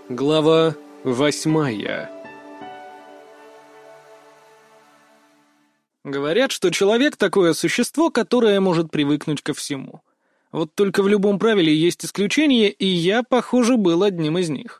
Глава 8. Говорят, что человек — такое существо, которое может привыкнуть ко всему. Вот только в любом правиле есть исключения, и я, похоже, был одним из них.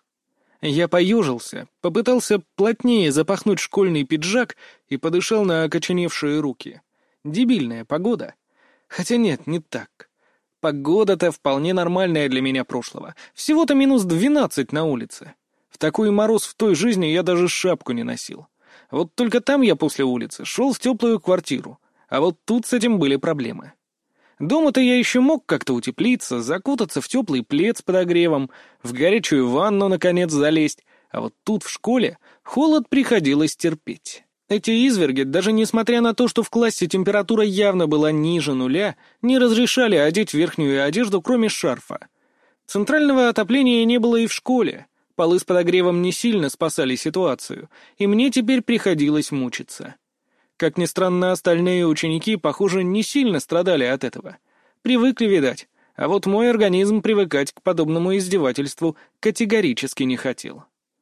Я поежился, попытался плотнее запахнуть школьный пиджак и подышал на окоченевшие руки. Дебильная погода. Хотя нет, не так. Погода-то вполне нормальная для меня прошлого. Всего-то минус 12 на улице. В такой мороз в той жизни я даже шапку не носил. Вот только там я после улицы шел в теплую квартиру, а вот тут с этим были проблемы. Дома-то я еще мог как-то утеплиться, закутаться в теплый плед с подогревом, в горячую ванну, наконец, залезть, а вот тут в школе холод приходилось терпеть. Эти изверги, даже несмотря на то, что в классе температура явно была ниже нуля, не разрешали одеть верхнюю одежду, кроме шарфа. Центрального отопления не было и в школе, полы с подогревом не сильно спасали ситуацию, и мне теперь приходилось мучиться. Как ни странно, остальные ученики, похоже, не сильно страдали от этого. Привыкли, видать, а вот мой организм привыкать к подобному издевательству категорически не хотел.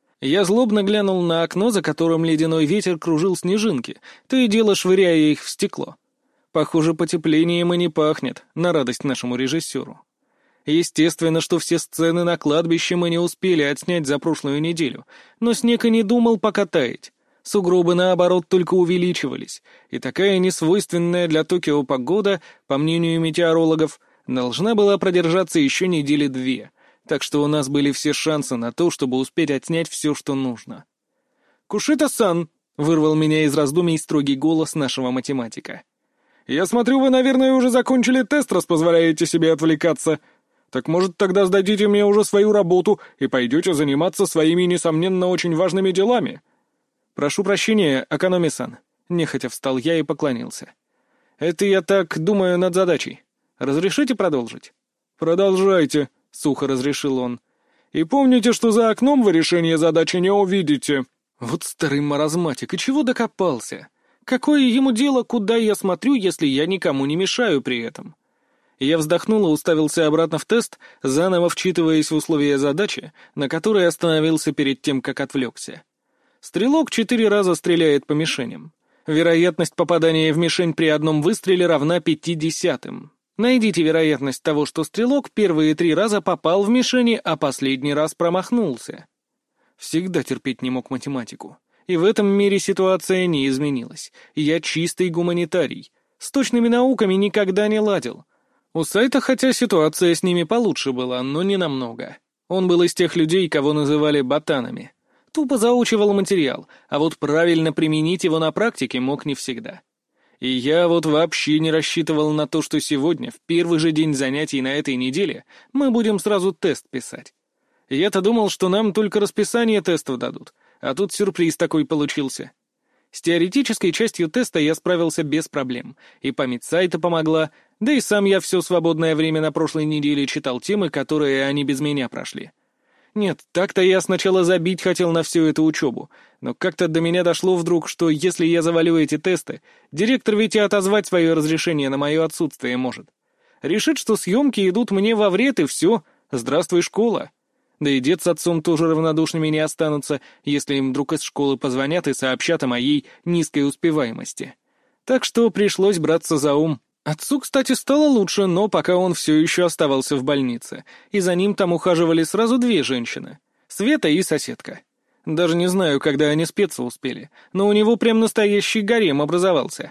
Я злобно глянул на окно, за которым ледяной ветер кружил снежинки, то и дело швыряя их в стекло. Похоже, потеплением и не пахнет, на радость нашему режиссеру. Естественно, что все сцены на кладбище мы не успели отснять за прошлую неделю, но снег и не думал пока таять. Сугробы, наоборот, только увеличивались, и такая несвойственная для Токио погода, по мнению метеорологов, должна была продержаться еще недели 2. Так что у нас были все шансы на то, чтобы успеть отснять все, что нужно. «Кушита-сан!» — вырвал меня из раздумий строгий голос нашего математика. «Я смотрю, вы, наверное, уже закончили тест, раз позволяете себе отвлекаться. Так, может, тогда сдадите мне уже свою работу и пойдете заниматься своими, несомненно, очень важными делами?» «Прошу прощения, Акономи-сан», — нехотя встал я и поклонился. «Это я так думаю над задачей. Разрешите продолжить?» «Продолжайте», — сухо разрешил он. «И помните, что за окном вы решение задачи не увидите». Вот старый маразматик, и чего докопался? Какое ему дело, куда я смотрю, если я никому не мешаю при этом? Я вздохнул и уставился обратно в тест, заново вчитываясь в условия задачи, на которой остановился перед тем, как отвлекся. Стрелок 4 раза стреляет по мишеням. Вероятность попадания в мишень при одном выстреле равна 50. Найдите вероятность того, что стрелок первые 3 раза попал в мишени, а последний раз промахнулся. Всегда терпеть не мог математику. И в этом мире ситуация не изменилась. Я чистый гуманитарий. С точными науками никогда не ладил. У Сайта, хотя ситуация с ними получше была, но не намного. Он был из тех людей, кого называли ботанами. Тупо заучивал материал, а вот правильно применить его на практике мог не всегда. И я вот вообще не рассчитывал на то, что сегодня, в первый же день занятий на этой неделе, мы будем сразу тест писать. Я-то думал, что нам только расписание тестов дадут, а тут сюрприз такой получился. С теоретической частью теста я справился без проблем, и память сайта помогла, да и сам я все свободное время на прошлой неделе читал темы, которые они без меня прошли. Нет, так-то я сначала забить хотел на всю эту учебу, но как-то до меня дошло вдруг, что если я завалю эти тесты, директор ведь и отозвать свое разрешение на мое отсутствие может. Решит, что съемки идут мне во вред, и все, здравствуй, школа. Да и дед с отцом тоже равнодушными не останутся, если им вдруг из школы позвонят и сообщат о моей низкой успеваемости. Так что пришлось браться за ум. Отцу, кстати, стало лучше, но пока он все еще оставался в больнице, и за ним там ухаживали сразу 2 женщины — Света и соседка. Даже не знаю, когда они спеться успели, но у него прям настоящий гарем образовался.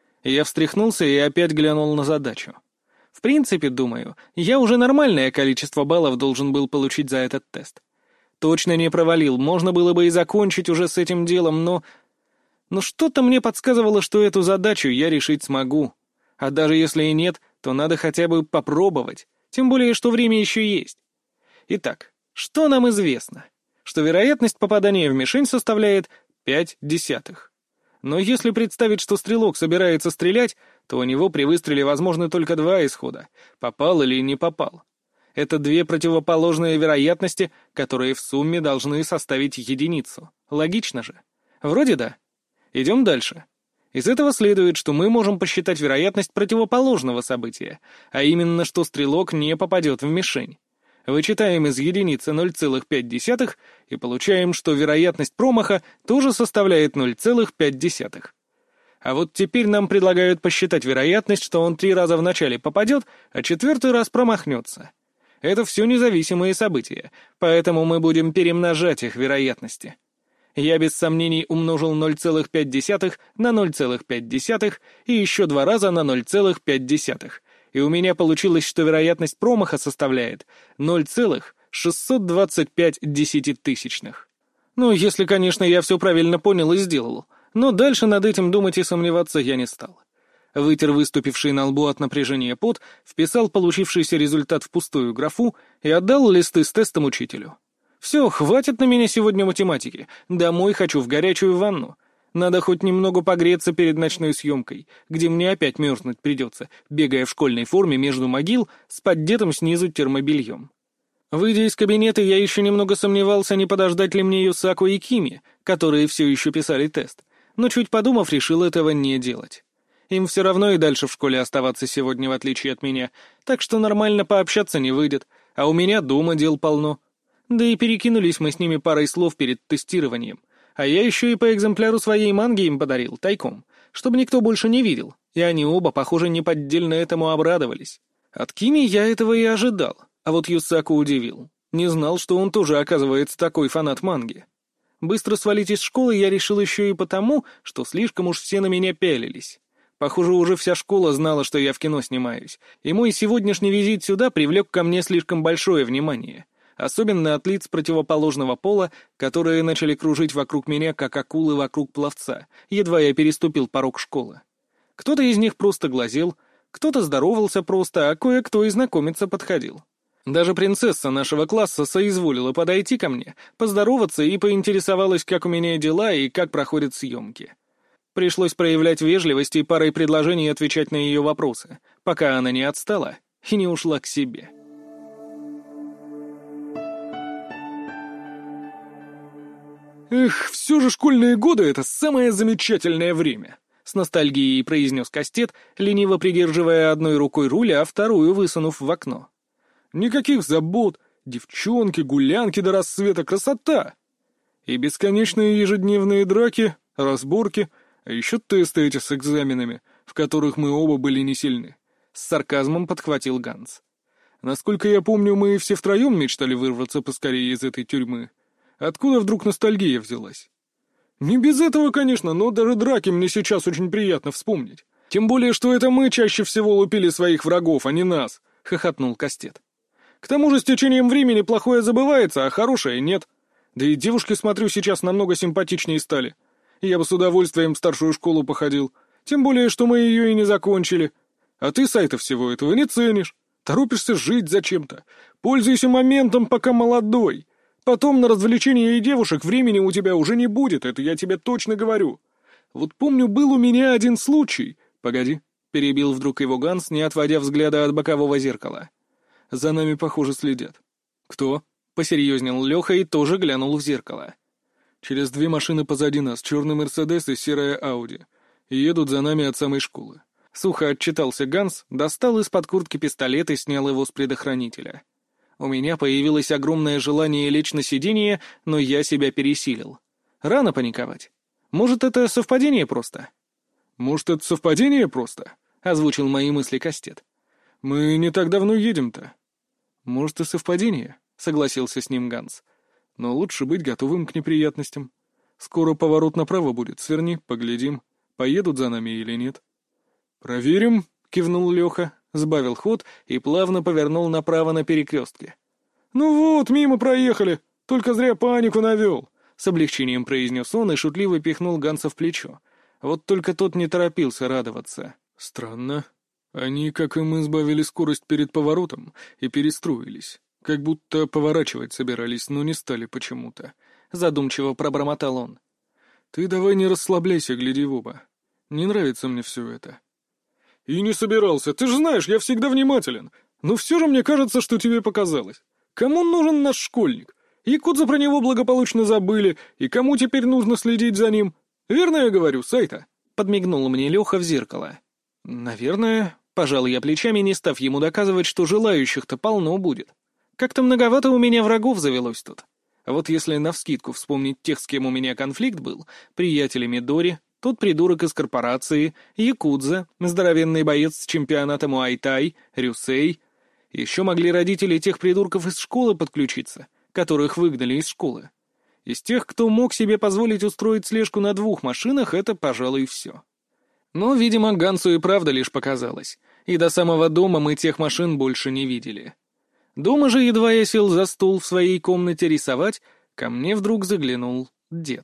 Я встряхнулся и опять глянул на задачу. В принципе, думаю, я уже нормальное количество баллов должен был получить за этот тест. Точно не провалил, можно было бы и закончить уже с этим делом, но что-то мне подсказывало, что эту задачу я решить смогу. А даже если и нет, то надо хотя бы попробовать, тем более, что время еще есть. Итак, что нам известно? Что вероятность попадания в мишень составляет 0,5. Но если представить, что стрелок собирается стрелять, то у него при выстреле возможны только 2 исхода — попал или не попал. Это 2 противоположные вероятности, которые в сумме должны составить единицу. Логично же? Вроде да. Идем дальше. Из этого следует, что мы можем посчитать вероятность противоположного события, а именно, что стрелок не попадет в мишень. Вычитаем из единицы 0,5 и получаем, что вероятность промаха тоже составляет 0,5. А вот теперь нам предлагают посчитать вероятность, что он 3 раза вначале попадет, а 4-й раз промахнется. Это все независимые события, поэтому мы будем перемножать их вероятности. Я без сомнений умножил 0,5 на 0,5 и еще 2 раза на 0,5. И у меня получилось, что вероятность промаха составляет 0,625. Ну, если, конечно, я все правильно понял и сделал. Но дальше над этим думать и сомневаться я не стал. Вытер выступивший на лбу от напряжения пот, вписал получившийся результат в пустую графу и отдал листы с тестом учителю. «Все, хватит на меня сегодня математики. Домой хочу в горячую ванну. Надо хоть немного погреться перед ночной съемкой, где мне опять мерзнуть придется, бегая в школьной форме между могил с поддетым снизу термобельем». Выйдя из кабинета, я еще немного сомневался, не подождать ли мне Юсаку и Кими, которые все еще писали тест, но чуть подумав, решил этого не делать. Им все равно и дальше в школе оставаться сегодня, в отличие от меня, так что нормально пообщаться не выйдет, а у меня дома дел полно. Да и перекинулись мы с ними парой слов перед тестированием, а я еще и по экземпляру своей манги им подарил, тайком, чтобы никто больше не видел, и они оба, похоже, неподдельно этому обрадовались. От Кими я этого и ожидал, а вот Юсаку удивил. Не знал, что он тоже, оказывается, такой фанат манги. Быстро свалить из школы я решил еще и потому, что слишком уж все на меня пялились. Похоже, уже вся школа знала, что я в кино снимаюсь, и мой сегодняшний визит сюда привлек ко мне слишком большое внимание, особенно от лиц противоположного пола, которые начали кружить вокруг меня, как акулы вокруг пловца, едва я переступил порог школы. Кто-то из них просто глазел, кто-то здоровался просто, а кое-кто и знакомиться подходил. Даже принцесса нашего класса соизволила подойти ко мне, поздороваться и поинтересовалась, как у меня дела и как проходят съемки. Пришлось проявлять вежливость и парой предложений отвечать на ее вопросы, пока она не отстала и не ушла к себе. «Эх, все же школьные годы — это самое замечательное время!» — с ностальгией произнес Кастет, лениво придерживая одной рукой руль, а вторую высунув в окно. «Никаких забот, девчонки, гулянки до рассвета, красота! И бесконечные ежедневные драки, разборки, а еще тесты эти с экзаменами, в которых мы оба были не сильны», — с сарказмом подхватил Ганс. «Насколько я помню, мы все втроем мечтали вырваться поскорее из этой тюрьмы. Откуда вдруг ностальгия взялась?» «Не без этого, конечно, но даже драки мне сейчас очень приятно вспомнить. Тем более, что это мы чаще всего лупили своих врагов, а не нас», — хохотнул Кастет. «К тому же с течением времени плохое забывается, а хорошее нет. Да и девушки, смотрю, сейчас намного симпатичнее стали. Я бы с удовольствием в старшую школу походил, тем более, что мы ее и не закончили. А ты, Сайта, всего этого не ценишь. Торопишься жить зачем-то. Пользуйся моментом, пока молодой. Потом на развлечения и девушек времени у тебя уже не будет, это я тебе точно говорю. Вот помню, был у меня один случай...» «Погоди», — перебил вдруг его Ганс, не отводя взгляда от бокового зеркала. «За нами, похоже, следят». «Кто?» — посерьезнел Леха и тоже глянул в зеркало. «Через 2 машины позади нас, черный Мерседес и серая Ауди. И едут за нами от самой школы». Сухо отчитался Ганс, достал из-под куртки пистолет и снял его с предохранителя. У меня появилось огромное желание лечь на сиденье, но я себя пересилил. Рано паниковать. Может, это совпадение просто? «Может, это совпадение просто?» — озвучил мои мысли Кастет. «Мы не так давно едем-то». «Может, и совпадение?» — согласился с ним Ганс. «Но лучше быть готовым к неприятностям. Скоро поворот направо будет, сверни, поглядим, поедут за нами или нет». «Проверим», — кивнул Леха, сбавил ход и плавно повернул направо на перекрестке. «Ну вот, мимо проехали, только зря панику навел», — с облегчением произнес он и шутливо пихнул Ганса в плечо. Вот только тот не торопился радоваться. «Странно. Они, как и мы, сбавили скорость перед поворотом и перестроились. Как будто поворачивать собирались, но не стали почему-то», — задумчиво пробормотал он. «Ты давай не расслабляйся, гляди в оба. Не нравится мне все это». «И не собирался. Ты же знаешь, я всегда внимателен. Но все же мне кажется, что тебе показалось. Кому нужен наш школьник? Якудза про него благополучно забыли, и кому теперь нужно следить за ним? Верно я говорю, Сайта?» — подмигнул мне Леха в зеркало. «Наверное», — пожал я плечами, не став ему доказывать, что желающих-то полно будет. Как-то многовато у меня врагов завелось тут. А вот если навскидку вспомнить тех, с кем у меня конфликт был, приятели Мидори, тот придурок из корпорации, Якудза, здоровенный боец с чемпионата Муай-Тай, Рюсей. Еще могли родители тех придурков из школы подключиться, которых выгнали из школы. Из тех, кто мог себе позволить устроить слежку на 2 машинах, это, пожалуй, все. Но, видимо, Гансу и правда лишь показалось, и до самого дома мы тех машин больше не видели. Дома же, едва я сел за стол в своей комнате рисовать, ко мне вдруг заглянул дед.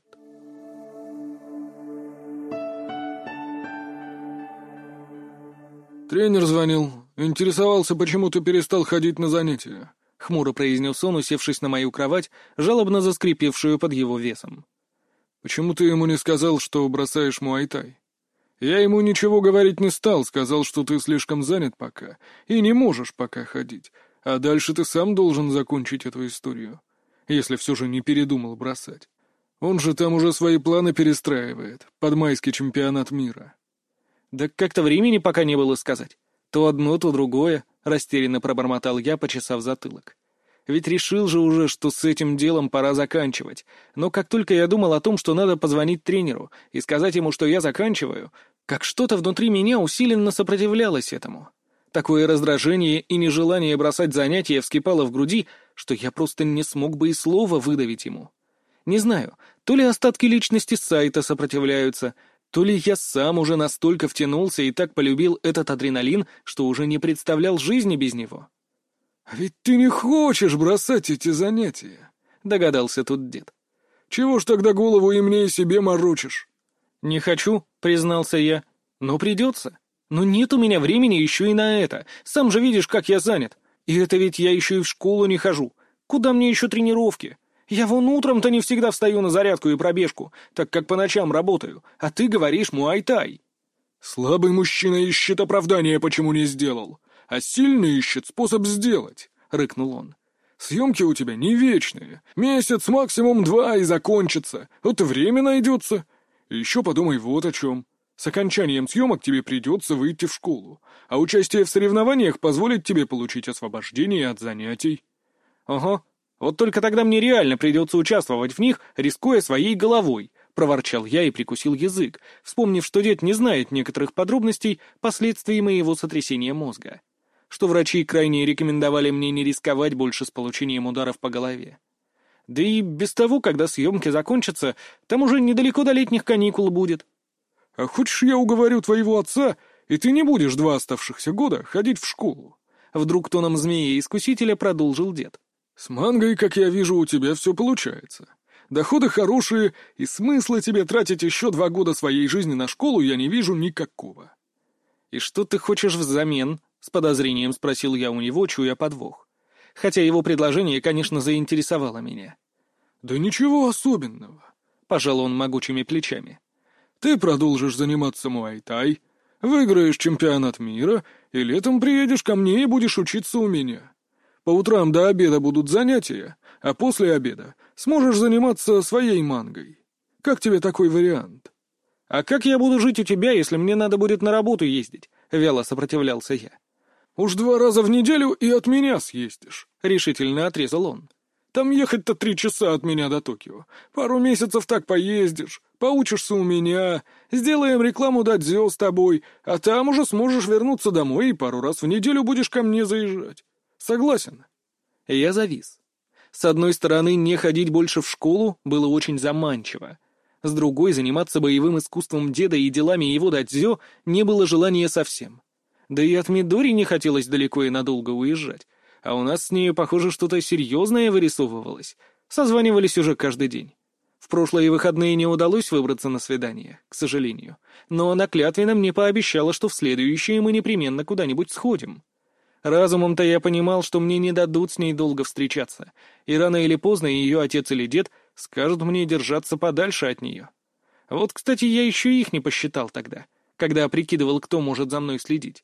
«Тренер звонил. Интересовался, почему ты перестал ходить на занятия», — хмуро произнес он, усевшись на мою кровать, жалобно заскрипевшую под его весом. «Почему ты ему не сказал, что бросаешь муай-тай? Я ему ничего говорить не стал, сказал, что ты слишком занят пока и не можешь пока ходить, а дальше ты сам должен закончить эту историю, если все же не передумал бросать. Он же там уже свои планы перестраивает под майский чемпионат мира». «Да как-то времени пока не было сказать. То одно, то другое», — растерянно пробормотал я, почесав затылок. Ведь решил же уже, что с этим делом пора заканчивать. Но как только я думал о том, что надо позвонить тренеру и сказать ему, что я заканчиваю, как что-то внутри меня усиленно сопротивлялось этому. Такое раздражение и нежелание бросать занятия вскипало в груди, что я просто не смог бы и слова выдавить ему. Не знаю, то ли остатки личности сайта сопротивляются, то ли я сам уже настолько втянулся и так полюбил этот адреналин, что уже не представлял жизни без него. «А ведь ты не хочешь бросать эти занятия», — догадался тут дед. «Чего ж тогда голову и мне, и себе морочишь?» «Не хочу», — признался я, — «но придется. Но нет у меня времени еще и на это. Сам же видишь, как я занят. И это ведь я еще и в школу не хожу. Куда мне еще тренировки? Я вон утром-то не всегда встаю на зарядку и пробежку, так как по ночам работаю, а ты говоришь муай-тай». «Слабый мужчина ищет оправдания, почему не сделал, а сильный ищет способ сделать», — рыкнул он. «Съемки у тебя не вечные. Месяц, максимум 2 и закончится. Вот и время найдется. И еще подумай вот о чем. С окончанием съемок тебе придется выйти в школу, а участие в соревнованиях позволит тебе получить освобождение от занятий». «Ага, вот только тогда мне реально придется участвовать в них, рискуя своей головой», — проворчал я и прикусил язык, вспомнив, что дед не знает некоторых подробностей последствий моего сотрясения мозга. Что врачи крайне рекомендовали мне не рисковать больше с получением ударов по голове. Да и без того, когда съемки закончатся, там уже недалеко до летних каникул будет. «А хочешь, я уговорю твоего отца, и ты не будешь 2 оставшихся года ходить в школу?» Вдруг тоном змея-искусителя продолжил дед. «С мангой, как я вижу, у тебя все получается. Доходы хорошие, и смысла тебе тратить еще 2 года своей жизни на школу я не вижу никакого». «И что ты хочешь взамен?» — с подозрением спросил я у него, чуя подвох. Хотя его предложение, конечно, заинтересовало меня. «Да ничего особенного», — пожал он могучими плечами. «Ты продолжишь заниматься муай-тай, выиграешь чемпионат мира, и летом приедешь ко мне и будешь учиться у меня. По утрам до обеда будут занятия, а после обеда сможешь заниматься своей мангой. Как тебе такой вариант?» «А как я буду жить у тебя, если мне надо будет на работу ездить?» — вяло сопротивлялся я. «Уж 2 раза в неделю и от меня съездишь», — решительно отрезал он. «Там ехать-то 3 часа от меня до Токио. Пару месяцев так поездишь, поучишься у меня, сделаем рекламу дадзё с тобой, а там уже сможешь вернуться домой и пару раз в неделю будешь ко мне заезжать. Согласен?» Я завис. С одной стороны, не ходить больше в школу было очень заманчиво. С другой, заниматься боевым искусством деда и делами его дадзё не было желания совсем. Да и от Мидори не хотелось далеко и надолго уезжать. А у нас с нею, похоже, что-то серьезное вырисовывалось. Созванивались уже каждый день. В прошлые выходные не удалось выбраться на свидание, к сожалению. Но она клятвенно мне пообещала, что в следующие мы непременно куда-нибудь сходим. Разумом-то я понимал, что мне не дадут с ней долго встречаться. И рано или поздно ее отец или дед скажут мне держаться подальше от нее. Вот, кстати, я еще их не посчитал тогда, когда прикидывал, кто может за мной следить.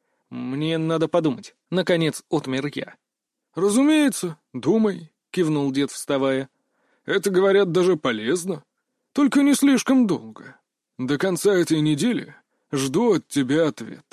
«Мне надо подумать», — наконец отмер я. «Разумеется, думай», — кивнул дед, вставая. «Это, говорят, даже полезно. Только не слишком долго. До конца этой недели жду от тебя ответ».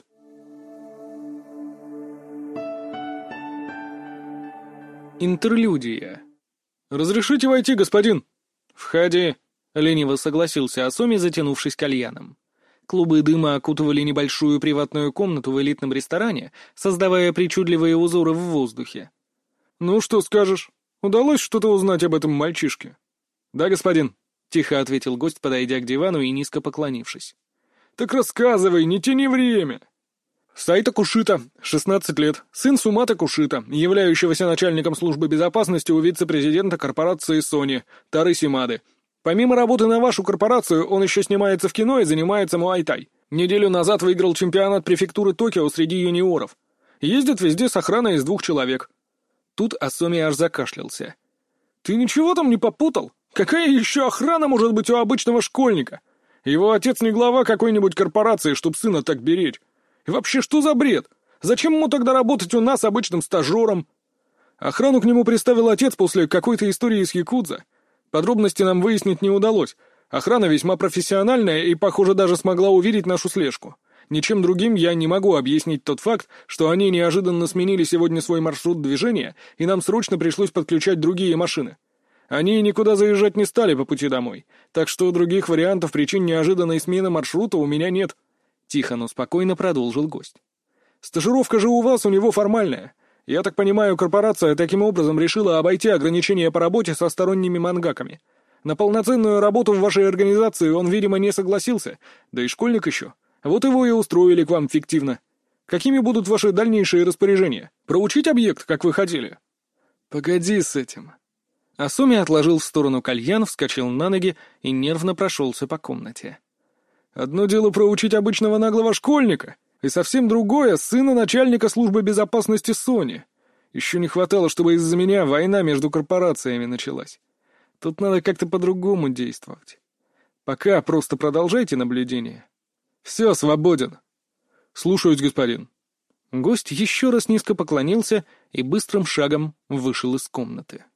Интерлюдия. «Разрешите войти, господин?» «Входи», — лениво согласился Асоми, затянувшись кальяном. Клубы дыма окутывали небольшую приватную комнату в элитном ресторане, создавая причудливые узоры в воздухе. «Ну, что скажешь? Удалось что-то узнать об этом мальчишке?» «Да, господин», — тихо ответил гость, подойдя к дивану и низко поклонившись. «Так рассказывай, не тяни время!» Сайта Кушита, 16 лет, сын Сумата Кушита, являющегося начальником службы безопасности у вице-президента корпорации Sony, Тары Симады. Помимо работы на вашу корпорацию, он еще снимается в кино и занимается муай-тай. Неделю назад выиграл чемпионат префектуры Токио среди юниоров. Ездит везде с охраной из 2 человек. Тут Асоми аж закашлялся. «Ты ничего там не попутал? Какая еще охрана может быть у обычного школьника? Его отец не глава какой-нибудь корпорации, чтоб сына так беречь. И вообще, что за бред? Зачем ему тогда работать у нас обычным стажером?» Охрану к нему приставил отец после какой-то истории с якудза. Подробности нам выяснить не удалось. Охрана весьма профессиональная и, похоже, даже смогла увидеть нашу слежку. Ничем другим я не могу объяснить тот факт, что они неожиданно сменили сегодня свой маршрут движения, и нам срочно пришлось подключать другие машины. Они никуда заезжать не стали по пути домой, так что других вариантов причин неожиданной смены маршрута у меня нет. Тихо, но спокойно продолжил гость. Стажировка же у вас у него формальная. Я так понимаю, корпорация таким образом решила обойти ограничения по работе со сторонними мангаками. На полноценную работу в вашей организации он, видимо, не согласился, да и школьник еще. Вот его и устроили к вам фиктивно. Какими будут ваши дальнейшие распоряжения? Проучить объект, как вы хотели?» «Погоди с этим». Асоми отложил в сторону кальян, вскочил на ноги и нервно прошелся по комнате. «Одно дело проучить обычного наглого школьника, и совсем другое — сына начальника службы безопасности Sony. Еще не хватало, чтобы из-за меня война между корпорациями началась. Тут надо как-то по-другому действовать. Пока просто продолжайте наблюдение. Все, свободен. Слушаюсь, господин». Гость еще раз низко поклонился и быстрым шагом вышел из комнаты.